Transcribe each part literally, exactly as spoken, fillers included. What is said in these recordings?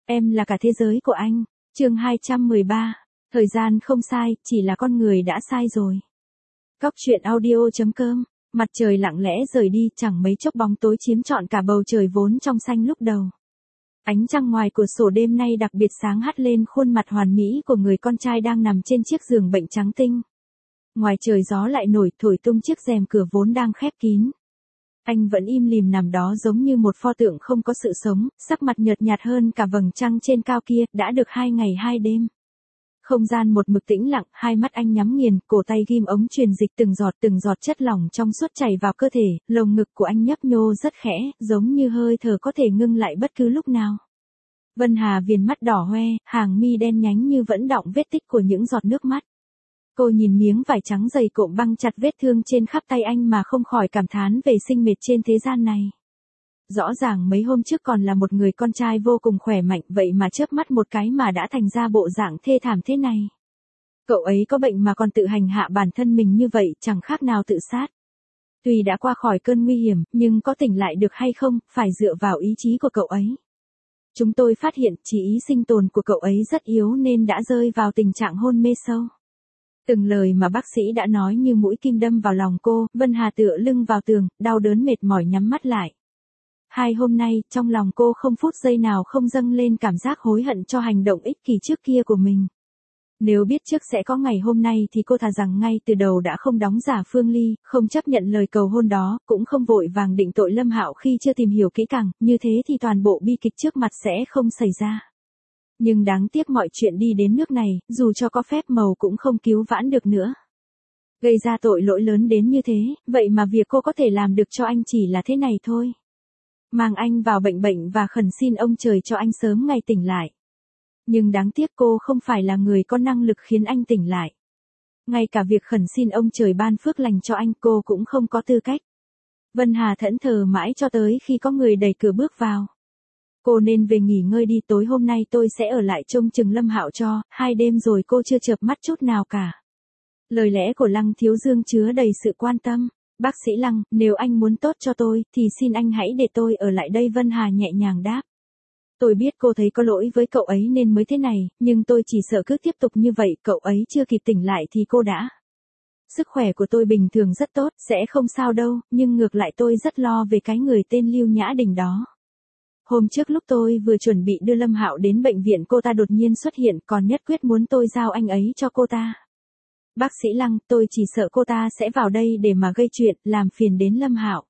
Em là cả thế giới của anh. Chương hai trăm mười ba. Thời gian không sai, chỉ là con người đã sai rồi. Cóc truyện audio chấm com. Mặt trời lặng lẽ rời đi, chẳng mấy chốc bóng tối chiếm trọn cả bầu trời vốn trong xanh lúc đầu. Ánh trăng ngoài cửa sổ đêm nay đặc biệt sáng hắt lên khuôn mặt hoàn mỹ của người con trai đang nằm trên chiếc giường bệnh trắng tinh. Ngoài trời gió lại nổi thổi tung chiếc rèm cửa vốn đang khép kín. Anh vẫn im lìm nằm đó giống như một pho tượng không có sự sống, sắc mặt nhợt nhạt hơn cả vầng trăng trên cao kia, đã được hai ngày hai đêm. Không gian một mực tĩnh lặng, hai mắt anh nhắm nghiền, cổ tay ghim ống truyền dịch từng giọt từng giọt chất lỏng trong suốt chảy vào cơ thể, lồng ngực của anh nhấp nhô rất khẽ, giống như hơi thở có thể ngưng lại bất cứ lúc nào. Vân Hà viền mắt đỏ hoe, hàng mi đen nhánh như vẫn đọng vết tích của những giọt nước mắt. Cô nhìn miếng vải trắng dày cộm băng chặt vết thương trên khắp tay anh mà không khỏi cảm thán về sinh mệt trên thế gian này. Rõ ràng mấy hôm trước còn là một người con trai vô cùng khỏe mạnh, vậy mà chớp mắt một cái mà đã thành ra bộ dạng thê thảm thế này. Cậu ấy có bệnh mà còn tự hành hạ bản thân mình như vậy, chẳng khác nào tự sát. Tuy đã qua khỏi cơn nguy hiểm, nhưng có tỉnh lại được hay không, phải dựa vào ý chí của cậu ấy. Chúng tôi phát hiện chỉ ý sinh tồn của cậu ấy rất yếu nên đã rơi vào tình trạng hôn mê sâu. Từng lời mà bác sĩ đã nói như mũi kim đâm vào lòng cô, Vân Hà tựa lưng vào tường, đau đớn mệt mỏi nhắm mắt lại. Hai hôm nay, trong lòng cô không phút giây nào không dâng lên cảm giác hối hận cho hành động ích kỷ trước kia của mình. Nếu biết trước sẽ có ngày hôm nay thì cô thà rằng ngay từ đầu đã không đóng giả Phương Ly, không chấp nhận lời cầu hôn đó, cũng không vội vàng định tội Lâm Hạo khi chưa tìm hiểu kỹ càng, như thế thì toàn bộ bi kịch trước mặt sẽ không xảy ra. Nhưng đáng tiếc mọi chuyện đi đến nước này, dù cho có phép màu cũng không cứu vãn được nữa. Gây ra tội lỗi lớn đến như thế, vậy mà việc cô có thể làm được cho anh chỉ là thế này thôi. Mang anh vào bệnh bệnh và khẩn xin ông trời cho anh sớm ngày tỉnh lại. Nhưng đáng tiếc cô không phải là người có năng lực khiến anh tỉnh lại. Ngay cả việc khẩn xin ông trời ban phước lành cho anh cô cũng không có tư cách. Vân Hà thẫn thờ mãi cho tới khi có người đẩy cửa bước vào. Cô nên về nghỉ ngơi đi, tối hôm nay tôi sẽ ở lại trông chừng Lâm Hạo cho, hai đêm rồi cô chưa chợp mắt chút nào cả. Lời lẽ của Lăng Thiếu Dương chứa đầy sự quan tâm. Bác sĩ Lăng, nếu anh muốn tốt cho tôi, thì xin anh hãy để tôi ở lại đây, Vân Hà nhẹ nhàng đáp. Tôi biết cô thấy có lỗi với cậu ấy nên mới thế này, nhưng tôi chỉ sợ cứ tiếp tục như vậy, cậu ấy chưa kịp tỉnh lại thì cô đã. Sức khỏe của tôi bình thường rất tốt, sẽ không sao đâu, nhưng ngược lại tôi rất lo về cái người tên Lưu Nhã Đình đó. Hôm trước lúc tôi vừa chuẩn bị đưa Lâm Hạo đến bệnh viện, cô ta đột nhiên xuất hiện, còn nhất quyết muốn tôi giao anh ấy cho cô ta. Bác sĩ Lăng, tôi chỉ sợ cô ta sẽ vào đây để mà gây chuyện, làm phiền đến Lâm Hạo.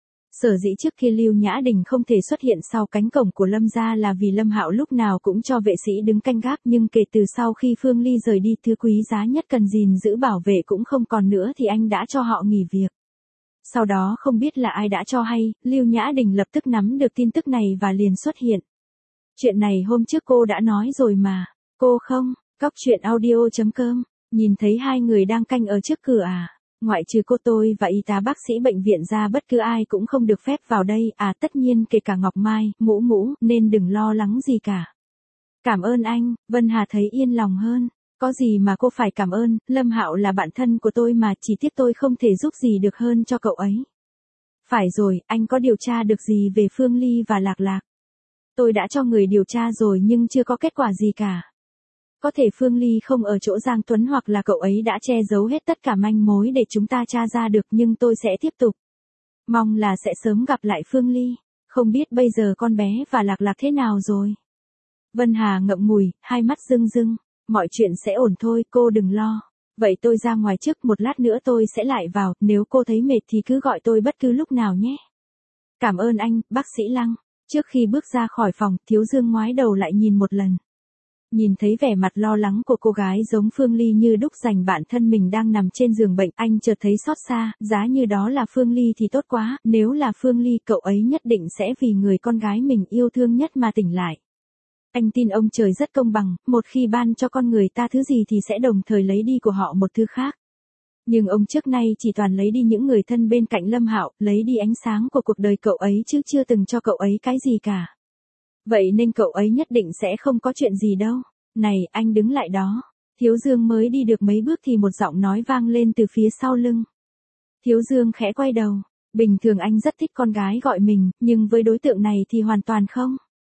Sở dĩ trước kia Lưu Nhã Đình không thể xuất hiện sau cánh cổng của Lâm gia là vì Lâm Hạo lúc nào cũng cho vệ sĩ đứng canh gác, nhưng kể từ sau khi Phương Ly rời đi, thứ quý giá nhất cần gìn giữ bảo vệ cũng không còn nữa thì anh đã cho họ nghỉ việc. Sau đó không biết là ai đã cho hay, Lưu Nhã Đình lập tức nắm được tin tức này và liền xuất hiện. Chuyện này hôm trước cô đã nói rồi mà. Cô không? Cóc truyện audio chấm com. Nhìn thấy hai người đang canh ở trước cửa à? Ngoại trừ cô tôi và y tá bác sĩ bệnh viện ra, bất cứ ai cũng không được phép vào đây à? Tất nhiên kể cả Ngọc Mai, Mũ Mũ, nên đừng lo lắng gì cả. Cảm ơn anh. Vân Hà thấy yên lòng hơn. Có gì mà cô phải cảm ơn, Lâm Hạo là bạn thân của tôi mà, chỉ tiếc tôi không thể giúp gì được hơn cho cậu ấy. Phải rồi, anh có điều tra được gì về Phương Ly và Lạc Lạc? Tôi đã cho người điều tra rồi nhưng chưa có kết quả gì cả. Có thể Phương Ly không ở chỗ Giang Tuấn, hoặc là cậu ấy đã che giấu hết tất cả manh mối để chúng ta tra ra được, nhưng tôi sẽ tiếp tục. Mong là sẽ sớm gặp lại Phương Ly. Không biết bây giờ con bé và Lạc Lạc thế nào rồi? Vân Hà ngậm ngùi, hai mắt rưng rưng. Mọi chuyện sẽ ổn thôi, cô đừng lo. Vậy tôi ra ngoài trước, một lát nữa tôi sẽ lại vào, nếu cô thấy mệt thì cứ gọi tôi bất cứ lúc nào nhé. Cảm ơn anh, bác sĩ Lăng. Trước khi bước ra khỏi phòng, Thiếu Dương ngoái đầu lại nhìn một lần. Nhìn thấy vẻ mặt lo lắng của cô gái giống Phương Ly như đúc dành bản thân mình đang nằm trên giường bệnh, anh chợt thấy xót xa, giá như đó là Phương Ly thì tốt quá, nếu là Phương Ly cậu ấy nhất định sẽ vì người con gái mình yêu thương nhất mà tỉnh lại. Anh tin ông trời rất công bằng, một khi ban cho con người ta thứ gì thì sẽ đồng thời lấy đi của họ một thứ khác. Nhưng ông trước nay chỉ toàn lấy đi những người thân bên cạnh Lâm Hạo, lấy đi ánh sáng của cuộc đời cậu ấy chứ chưa từng cho cậu ấy cái gì cả. Vậy nên cậu ấy nhất định sẽ không có chuyện gì đâu. Này, anh đứng lại đó. Thiếu Dương mới đi được mấy bước thì một giọng nói vang lên từ phía sau lưng. Thiếu Dương khẽ quay đầu. Bình thường anh rất thích con gái gọi mình, nhưng với đối tượng này thì hoàn toàn không.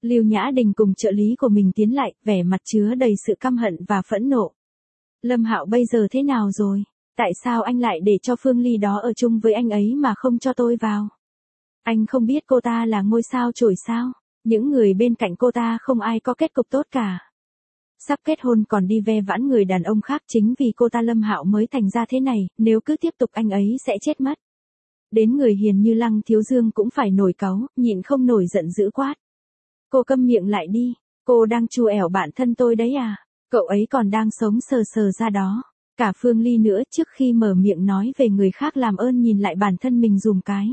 Lưu Nhã Đình cùng trợ lý của mình tiến lại, vẻ mặt chứa đầy sự căm hận và phẫn nộ. Lâm Hạo bây giờ thế nào rồi? Tại sao anh lại để cho Phương Ly đó ở chung với anh ấy mà không cho tôi vào? Anh không biết cô ta là ngôi sao chổi sao? Những người bên cạnh cô ta không ai có kết cục tốt cả. Sắp kết hôn còn đi ve vãn người đàn ông khác, chính vì cô ta Lâm Hạo mới thành ra thế này, nếu cứ tiếp tục anh ấy sẽ chết mất. Đến người hiền như Lăng Thiếu Dương cũng phải nổi cáu, nhịn không nổi giận dữ quát. Cô câm miệng lại đi, cô đang trù ẻo bạn thân tôi đấy à? Cậu ấy còn đang sống sờ sờ ra đó. Cả Phương Ly nữa, trước khi mở miệng nói về người khác làm ơn nhìn lại bản thân mình dùm cái.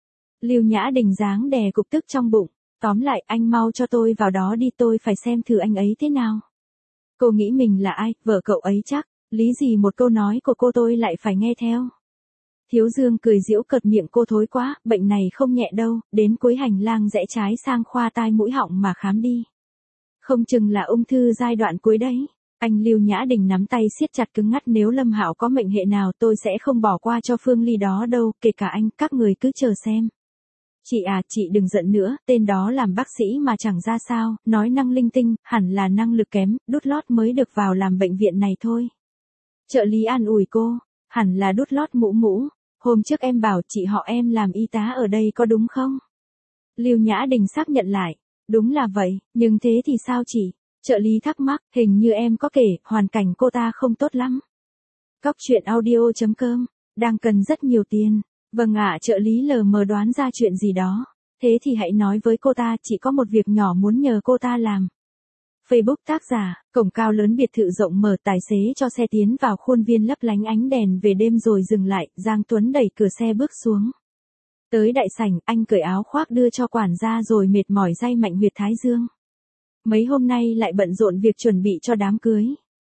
Lưu Nhã Đình dáng đè cục tức trong bụng. Tóm lại, anh mau cho tôi vào đó đi, tôi phải xem thử anh ấy thế nào. Cô nghĩ mình là ai, vợ cậu ấy chắc, lý gì một câu nói của cô tôi lại phải nghe theo. Thiếu Dương cười giễu cợt, miệng cô thối quá, bệnh này không nhẹ đâu, đến cuối hành lang rẽ trái sang khoa tai mũi họng mà khám đi. Không chừng là ung thư giai đoạn cuối đấy. Anh Lưu Nhã Đình nắm tay siết chặt cứng ngắt, nếu Lâm Hạo có mệnh hệ nào tôi sẽ không bỏ qua cho Phương Ly đó đâu, kể cả anh, các người cứ chờ xem. Chị à, chị đừng giận nữa, tên đó làm bác sĩ mà chẳng ra sao, nói năng linh tinh, hẳn là năng lực kém, đút lót mới được vào làm bệnh viện này thôi. Trợ lý an ủi cô, hẳn là đút lót mũ mũ, hôm trước em bảo chị họ em làm y tá ở đây có đúng không? Lưu Nhã Đình xác nhận lại, đúng là vậy, nhưng thế thì sao chị? Trợ lý thắc mắc, hình như em có kể, hoàn cảnh cô ta không tốt lắm. Cóc truyện audio chấm com, đang cần rất nhiều tiền. Vâng ạ, trợ lý lờ mờ đoán ra chuyện gì đó. Thế thì hãy nói với cô ta, chỉ có một việc nhỏ muốn nhờ cô ta làm. Facebook tác giả, cổng cao lớn biệt thự rộng mở, tài xế cho xe tiến vào khuôn viên lấp lánh ánh đèn về đêm rồi dừng lại, Giang Tuấn đẩy cửa xe bước xuống. Tới đại sảnh, anh cởi áo khoác đưa cho quản gia rồi mệt mỏi day mạnh huyệt thái dương. Mấy hôm nay lại bận rộn việc chuẩn bị cho đám cưới.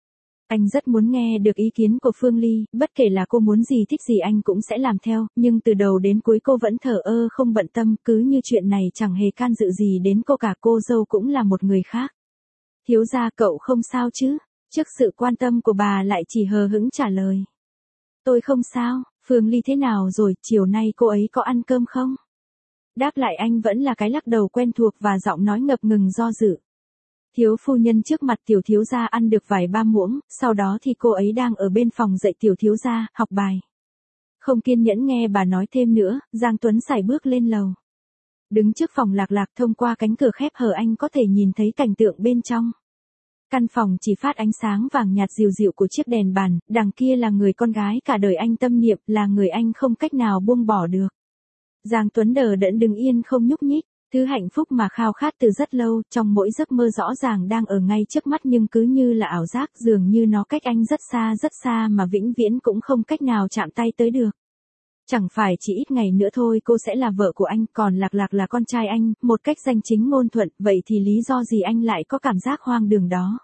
Anh rất muốn nghe được ý kiến của Phương Ly, bất kể là cô muốn gì thích gì anh cũng sẽ làm theo, nhưng từ đầu đến cuối cô vẫn thờ ơ không bận tâm, cứ như chuyện này chẳng hề can dự gì đến cô cả, cô dâu cũng là một người khác. Thiếu gia cậu không sao chứ? Trước sự quan tâm của bà lại chỉ hờ hững trả lời. Tôi không sao, Phương Ly thế nào rồi, chiều nay cô ấy có ăn cơm không? Đáp lại anh vẫn là cái lắc đầu quen thuộc và giọng nói ngập ngừng do dự. Thiếu phu nhân trước mặt tiểu thiếu gia ăn được vài ba muỗng, sau đó thì cô ấy đang ở bên phòng dạy tiểu thiếu gia, học bài. Không kiên nhẫn nghe bà nói thêm nữa, Giang Tuấn sải bước lên lầu. Đứng trước phòng Lạc Lạc, thông qua cánh cửa khép hờ anh có thể nhìn thấy cảnh tượng bên trong. Căn phòng chỉ phát ánh sáng vàng nhạt dịu dịu của chiếc đèn bàn, đằng kia là người con gái cả đời anh tâm niệm, là người anh không cách nào buông bỏ được. Giang Tuấn đờ đẫn đứng yên không nhúc nhích. Thứ hạnh phúc mà khao khát từ rất lâu, trong mỗi giấc mơ rõ ràng đang ở ngay trước mắt nhưng cứ như là ảo giác, dường như nó cách anh rất xa rất xa mà vĩnh viễn cũng không cách nào chạm tay tới được. Chẳng phải chỉ ít ngày nữa thôi cô sẽ là vợ của anh, còn Lạc Lạc là con trai anh, một cách danh chính ngôn thuận, vậy thì lý do gì anh lại có cảm giác hoang đường đó?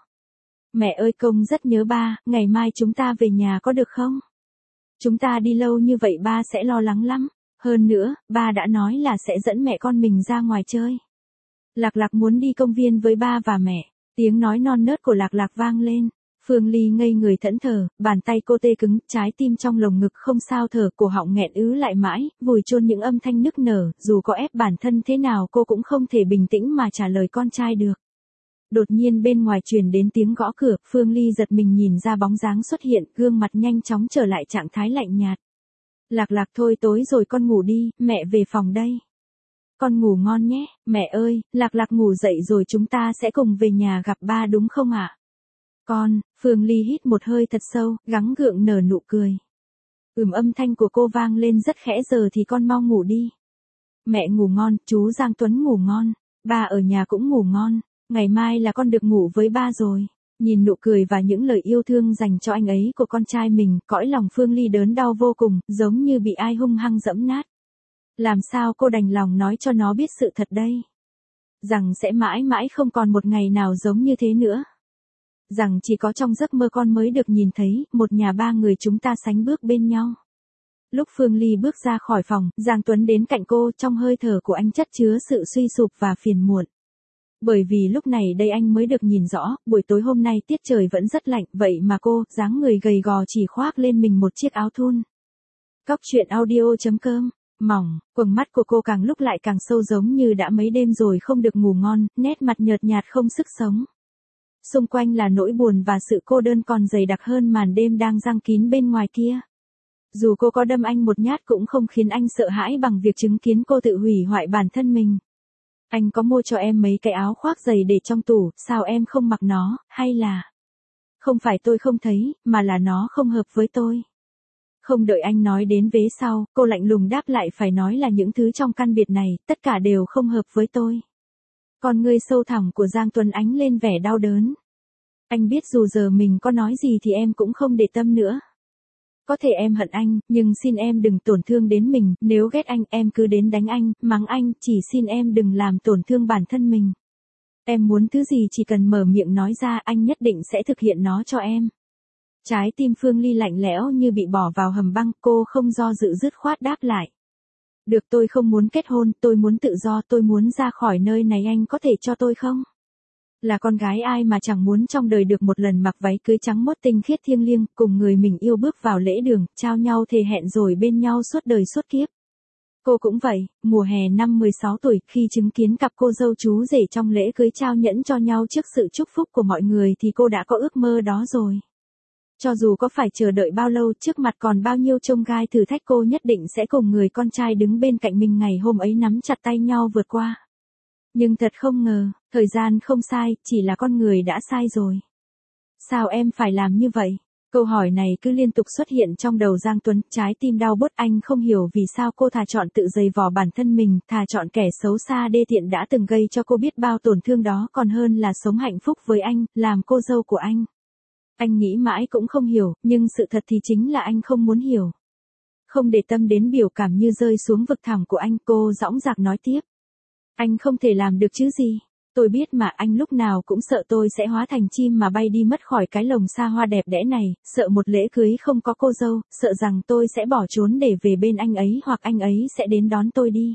Mẹ ơi, công rất nhớ ba, ngày mai chúng ta về nhà có được không? Chúng ta đi lâu như vậy ba sẽ lo lắng lắm. Hơn nữa, ba đã nói là sẽ dẫn mẹ con mình ra ngoài chơi. Lạc Lạc muốn đi công viên với ba và mẹ. Tiếng nói non nớt của Lạc Lạc vang lên. Phương Ly ngây người thẫn thờ, bàn tay cô tê cứng, trái tim trong lồng ngực không sao thở, cổ họng nghẹn ứ lại mãi, vùi chôn những âm thanh nức nở, dù có ép bản thân thế nào cô cũng không thể bình tĩnh mà trả lời con trai được. Đột nhiên bên ngoài truyền đến tiếng gõ cửa, Phương Ly giật mình nhìn ra bóng dáng xuất hiện, gương mặt nhanh chóng trở lại trạng thái lạnh nhạt. Lạc Lạc thôi tối rồi con ngủ đi, mẹ về phòng đây. Con ngủ ngon nhé, mẹ ơi, Lạc Lạc ngủ dậy rồi chúng ta sẽ cùng về nhà gặp ba đúng không ạ? Con, Phương Ly hít một hơi thật sâu, gắng gượng nở nụ cười. Ừm, âm thanh của cô vang lên rất khẽ, giờ thì con mau ngủ đi. Mẹ ngủ ngon, chú Giang Tuấn ngủ ngon, ba ở nhà cũng ngủ ngon, ngày mai là con được ngủ với ba rồi. Nhìn nụ cười và những lời yêu thương dành cho anh ấy của con trai mình, cõi lòng Phương Ly đớn đau vô cùng, giống như bị ai hung hăng dẫm nát. Làm sao cô đành lòng nói cho nó biết sự thật đây? Rằng sẽ mãi mãi không còn một ngày nào giống như thế nữa. Rằng chỉ có trong giấc mơ con mới được nhìn thấy, một nhà ba người chúng ta sánh bước bên nhau. Lúc Phương Ly bước ra khỏi phòng, Giang Tuấn đến cạnh cô, trong hơi thở của anh chất chứa sự suy sụp và phiền muộn. Bởi vì lúc này đây anh mới được nhìn rõ, buổi tối hôm nay tiết trời vẫn rất lạnh, vậy mà cô, dáng người gầy gò chỉ khoác lên mình một chiếc áo thun. Cóc truyện audio chấm com mỏng, quầng mắt của cô càng lúc lại càng sâu giống như đã mấy đêm rồi không được ngủ ngon, nét mặt nhợt nhạt không sức sống. Xung quanh là nỗi buồn và sự cô đơn còn dày đặc hơn màn đêm đang giăng kín bên ngoài kia. Dù cô có đâm anh một nhát cũng không khiến anh sợ hãi bằng việc chứng kiến cô tự hủy hoại bản thân mình. Anh có mua cho em mấy cái áo khoác dày để trong tủ, sao em không mặc nó, hay là... Không phải tôi không thấy, mà là nó không hợp với tôi. Không đợi anh nói đến vế sau, cô lạnh lùng đáp lại phải nói là những thứ trong căn biệt này, tất cả đều không hợp với tôi. Con ngươi sâu thẳm của Giang Tuấn ánh lên vẻ đau đớn. Anh biết dù giờ mình có nói gì thì em cũng không để tâm nữa. Có thể em hận anh, nhưng xin em đừng tổn thương đến mình, nếu ghét anh, em cứ đến đánh anh, mắng anh, chỉ xin em đừng làm tổn thương bản thân mình. Em muốn thứ gì chỉ cần mở miệng nói ra, anh nhất định sẽ thực hiện nó cho em. Trái tim Phương Ly lạnh lẽo như bị bỏ vào hầm băng, cô không do dự dứt khoát đáp lại. Được, tôi không muốn kết hôn, tôi muốn tự do, tôi muốn ra khỏi nơi này, anh có thể cho tôi không? Là con gái ai mà chẳng muốn trong đời được một lần mặc váy cưới trắng mốt tinh khiết thiêng liêng, cùng người mình yêu bước vào lễ đường, trao nhau thề hẹn rồi bên nhau suốt đời suốt kiếp. Cô cũng vậy, mùa hè năm mười sáu tuổi, khi chứng kiến cặp cô dâu chú rể trong lễ cưới trao nhẫn cho nhau trước sự chúc phúc của mọi người thì cô đã có ước mơ đó rồi. Cho dù có phải chờ đợi bao lâu, trước mặt còn bao nhiêu chông gai thử thách, cô nhất định sẽ cùng người con trai đứng bên cạnh mình ngày hôm ấy nắm chặt tay nhau vượt qua. Nhưng thật không ngờ, thời gian không sai, chỉ là con người đã sai rồi. Sao em phải làm như vậy? Câu hỏi này cứ liên tục xuất hiện trong đầu Giang Tuấn, trái tim đau buốt, anh không hiểu vì sao cô thà chọn tự giày vò bản thân mình, thà chọn kẻ xấu xa đê tiện đã từng gây cho cô biết bao tổn thương đó còn hơn là sống hạnh phúc với anh, làm cô dâu của anh. Anh nghĩ mãi cũng không hiểu, nhưng sự thật thì chính là anh không muốn hiểu. Không để tâm đến biểu cảm như rơi xuống vực thẳm của anh, cô dõng dạc nói tiếp. Anh không thể làm được chứ gì. Tôi biết mà, anh lúc nào cũng sợ tôi sẽ hóa thành chim mà bay đi mất khỏi cái lồng xa hoa đẹp đẽ này, sợ một lễ cưới không có cô dâu, sợ rằng tôi sẽ bỏ trốn để về bên anh ấy hoặc anh ấy sẽ đến đón tôi đi.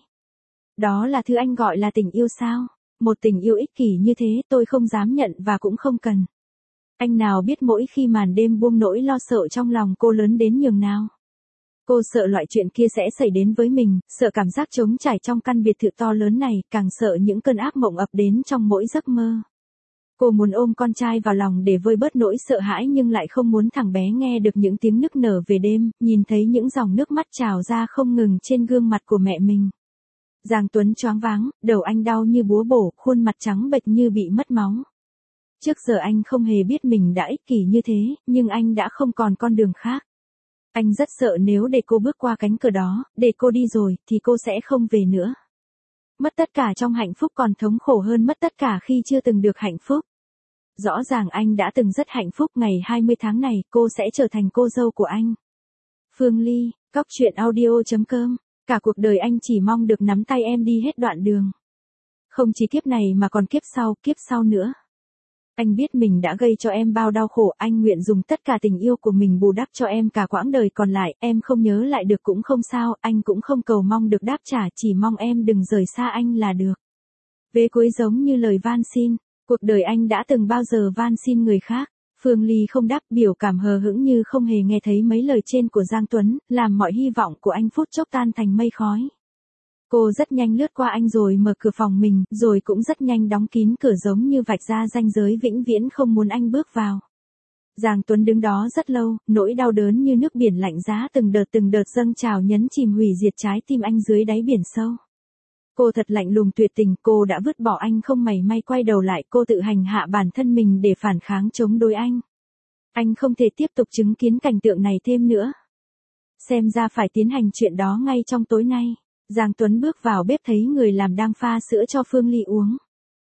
Đó là thứ anh gọi là tình yêu sao? Một tình yêu ích kỷ như thế tôi không dám nhận và cũng không cần. Anh nào biết mỗi khi màn đêm buông nỗi lo sợ trong lòng cô lớn đến nhường nào. Cô sợ loại chuyện kia sẽ xảy đến với mình, sợ cảm giác trống trải trong căn biệt thự to lớn này, càng sợ những cơn ác mộng ập đến trong mỗi giấc mơ. Cô muốn ôm con trai vào lòng để vơi bớt nỗi sợ hãi nhưng lại không muốn thằng bé nghe được những tiếng nức nở về đêm, nhìn thấy những dòng nước mắt trào ra không ngừng trên gương mặt của mẹ mình. Giang Tuấn choáng váng, đầu anh đau như búa bổ, khuôn mặt trắng bệch như bị mất máu. Trước giờ anh không hề biết mình đã ích kỷ như thế, nhưng anh đã không còn con đường khác. Anh rất sợ nếu để cô bước qua cánh cửa đó, để cô đi rồi, thì cô sẽ không về nữa. Mất tất cả trong hạnh phúc còn thống khổ hơn mất tất cả khi chưa từng được hạnh phúc. Rõ ràng anh đã từng rất hạnh phúc, ngày hai mươi tháng này, cô sẽ trở thành cô dâu của anh. Phương Ly, Cóc Truyện Audio chấm com. Cả cuộc đời anh chỉ mong được nắm tay em đi hết đoạn đường. Không chỉ kiếp này mà còn kiếp sau, kiếp sau nữa. Anh biết mình đã gây cho em bao đau khổ, anh nguyện dùng tất cả tình yêu của mình bù đắp cho em cả quãng đời còn lại, em không nhớ lại được cũng không sao, anh cũng không cầu mong được đáp trả, chỉ mong em đừng rời xa anh là được. Vế cuối giống như lời van xin, cuộc đời anh đã từng bao giờ van xin người khác. Phương Ly không đáp, biểu cảm hờ hững như không hề nghe thấy mấy lời trên của Giang Tuấn, làm mọi hy vọng của anh phút chốc tan thành mây khói. Cô rất nhanh lướt qua anh rồi mở cửa phòng mình, rồi cũng rất nhanh đóng kín cửa giống như vạch ra ranh giới vĩnh viễn không muốn anh bước vào. Giang Tuấn đứng đó rất lâu, nỗi đau đớn như nước biển lạnh giá từng đợt từng đợt dâng trào nhấn chìm hủy diệt trái tim anh dưới đáy biển sâu. Cô thật lạnh lùng tuyệt tình, cô đã vứt bỏ anh không mảy may quay đầu lại, cô tự hành hạ bản thân mình để phản kháng chống đối anh. Anh không thể tiếp tục chứng kiến cảnh tượng này thêm nữa. Xem ra phải tiến hành chuyện đó ngay trong tối nay. Giang Tuấn bước vào bếp thấy người làm đang pha sữa cho Phương Ly uống.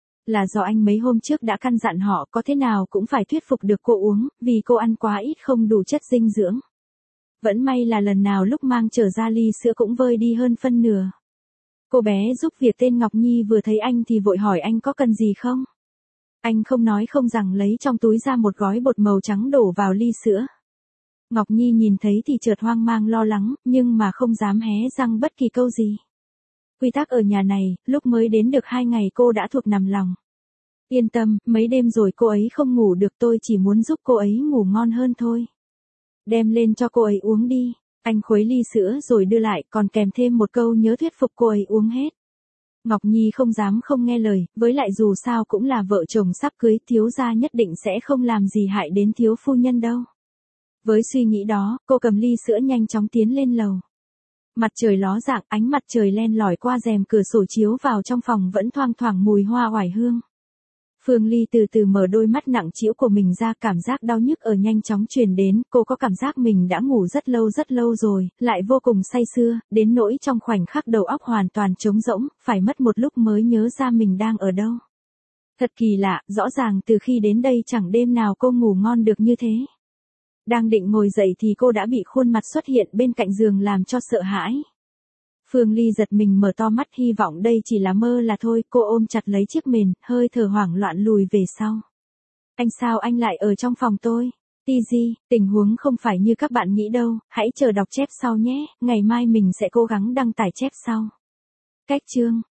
Là do anh mấy hôm trước đã căn dặn họ có thế nào cũng phải thuyết phục được cô uống, vì cô ăn quá ít không đủ chất dinh dưỡng. Vẫn may là lần nào lúc mang trở ra ly sữa cũng vơi đi hơn phân nửa. Cô bé giúp việc tên Ngọc Nhi vừa thấy anh thì vội hỏi anh có cần gì không. Anh không nói không rằng lấy trong túi ra một gói bột màu trắng đổ vào ly sữa. Ngọc Nhi nhìn thấy thì chợt hoang mang lo lắng, nhưng mà không dám hé răng bất kỳ câu gì. Quy tắc ở nhà này, lúc mới đến được hai ngày cô đã thuộc nằm lòng. Yên tâm, mấy đêm rồi cô ấy không ngủ được, tôi chỉ muốn giúp cô ấy ngủ ngon hơn thôi. Đem lên cho cô ấy uống đi. Anh khuấy ly sữa rồi đưa lại, còn kèm thêm một câu nhớ thuyết phục cô ấy uống hết. Ngọc Nhi không dám không nghe lời, với lại dù sao cũng là vợ chồng sắp cưới, thiếu gia nhất định sẽ không làm gì hại đến thiếu phu nhân đâu. Với suy nghĩ đó, cô cầm ly sữa nhanh chóng tiến lên lầu. Mặt trời ló dạng, ánh mặt trời len lỏi qua rèm cửa sổ chiếu vào trong phòng vẫn thoang thoảng mùi hoa oải hương. Phương Ly từ từ mở đôi mắt nặng trĩu của mình ra, cảm giác đau nhức ở nhanh chóng truyền đến, cô có cảm giác mình đã ngủ rất lâu rất lâu rồi, lại vô cùng say sưa, đến nỗi trong khoảnh khắc đầu óc hoàn toàn trống rỗng, phải mất một lúc mới nhớ ra mình đang ở đâu. Thật kỳ lạ, rõ ràng từ khi đến đây chẳng đêm nào cô ngủ ngon được như thế. Đang định ngồi dậy thì cô đã bị khuôn mặt xuất hiện bên cạnh giường làm cho sợ hãi. Phương Ly giật mình mở to mắt, hy vọng đây chỉ là mơ là thôi, cô ôm chặt lấy chiếc mền, hơi thở hoảng loạn lùi về sau. Anh sao anh lại ở trong phòng tôi? Tiji, tình huống không phải như các bạn nghĩ đâu, hãy chờ đọc chép sau nhé, ngày mai mình sẽ cố gắng đăng tải chép sau. Cách chương